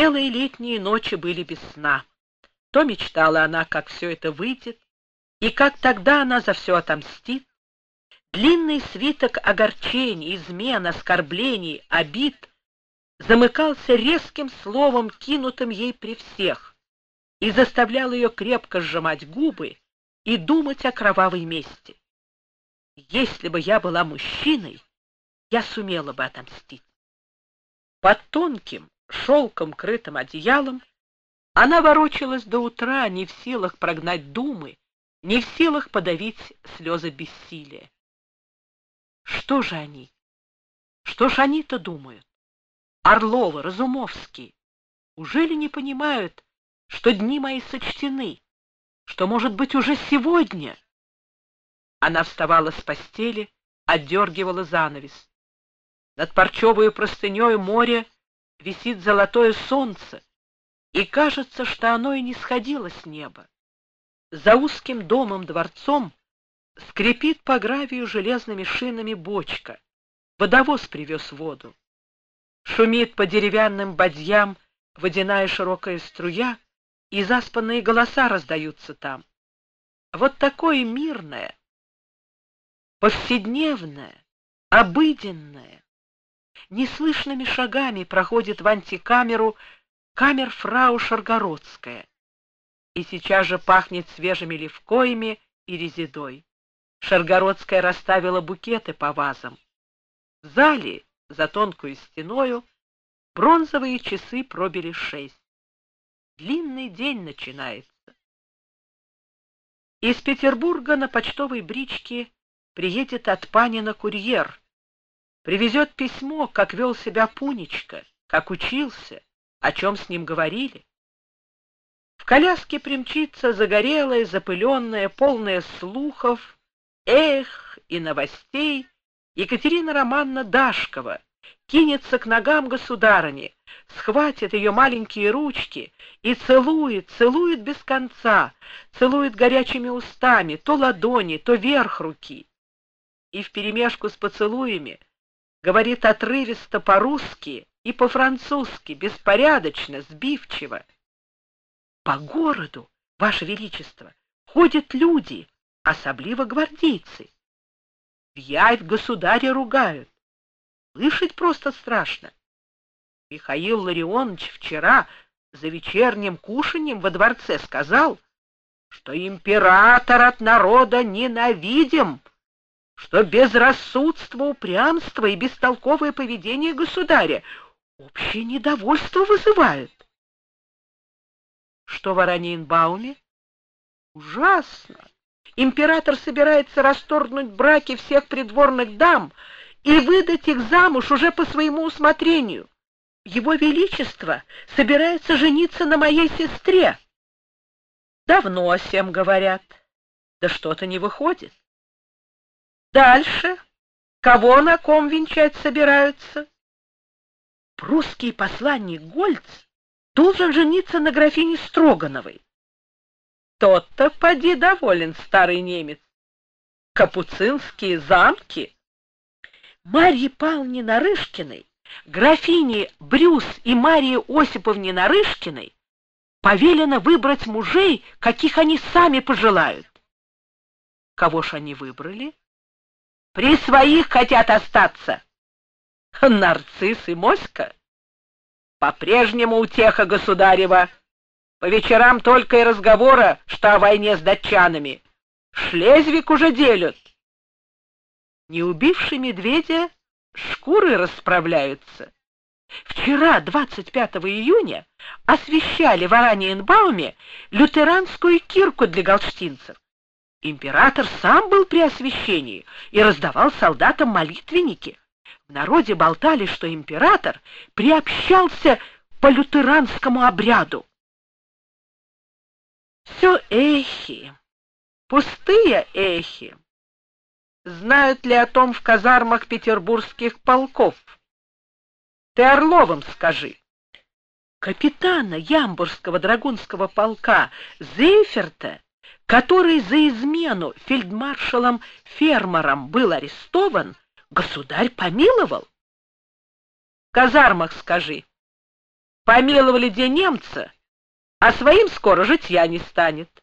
Целые летние ночи были без сна. То мечтала она, как все это выйдет, и как тогда она за все отомстит. Длинный свиток огорчений, измен, оскорблений, обид замыкался резким словом, кинутым ей при всех, и заставлял ее крепко сжимать губы и думать о кровавой мести. Если бы я была мужчиной, я сумела бы отомстить. Под тонким, шелком крытым одеялом она ворочалась до утра, не в силах прогнать думы, не в силах подавить слезы бессилия. Что же они? Что ж они-то думают? Орловы, Разумовские. Ужели не понимают, что дни мои сочтены, что, может быть, уже сегодня? Она вставала с постели, отдергивала занавес. Над парчевою простыней моря висит золотое солнце, и кажется, что оно и не сходило с неба. За узким домом-дворцом скрипит по гравию железными шинами бочка. Водовоз привез воду. Шумит по деревянным бадьям водяная широкая струя, и заспанные голоса раздаются там. Вот такое мирное, повседневное, обыденное, неслышными шагами проходит в антикамеру камерфрау Шаргородская, и сейчас же пахнет свежими левкоями и резедой. Шаргородская расставила букеты по вазам. В зале, за тонкую стеною, бронзовые часы пробили 6. Длинный день начинается. Из Петербурга на почтовой бричке приедет от Панина курьер. Привезет письмо, как вел себя Пунечка, как учился, о чем с ним говорили. В коляске примчится загорелая, запыленная, полная слухов, и новостей Екатерина Романовна Дашкова, кинется к ногам государыни, схватит ее маленькие ручки и целует, целует без конца, целует горячими устами, то ладони, то верх руки. И вперемешку с поцелуями говорит отрывисто по-русски и по-французски, беспорядочно, сбивчиво. По городу, Ваше Величество, ходят люди, особливо гвардейцы. В явь государя ругают. Слышать просто страшно. Михаил Ларионович вчера за вечерним кушаньем во дворце сказал, что император от народа ненавидим, что безрассудство, упрямство и бестолковое поведение государя общее недовольство вызывают. Что в Ораниенбауме? Ужасно. Император собирается расторгнуть браки всех придворных дам и выдать их замуж уже по своему усмотрению. Его Величество собирается жениться на моей сестре. Давно о сем говорят, да что-то не выходит. Дальше. Кого на ком венчать собираются? Прусский посланник Гольц должен жениться на графине Строгановой. Тот-то поди доволен, старый немец. Капуцинские замки. Марье Павловне Нарышкиной, графине Брюс и Марии Осиповне Нарышкиной повелено выбрать мужей, каких они сами пожелают. Кого ж они выбрали? При своих хотят остаться. Нарцисс и моська. По-прежнему утеха государева. По вечерам только и разговора, что о войне с датчанами. Шлезвиг уже делят. Не убивши медведя, шкуры расправляются. Вчера, 25 июня, освящали в Ораниенбауме лютеранскую кирку для галштинцев. Император сам был при освящении и раздавал солдатам молитвенники. В народе болтали, что император приобщался по лютеранскому обряду. Все эхи, пустые эхи. Знают ли о том в казармах петербургских полков? Ты Орловым скажи. Капитана Ямбургского драгунского полка Зейферта, который за измену фельдмаршалом Фермером был арестован, государь помиловал. В казармах скажи. Помиловали де немца, а своим скоро житья не станет.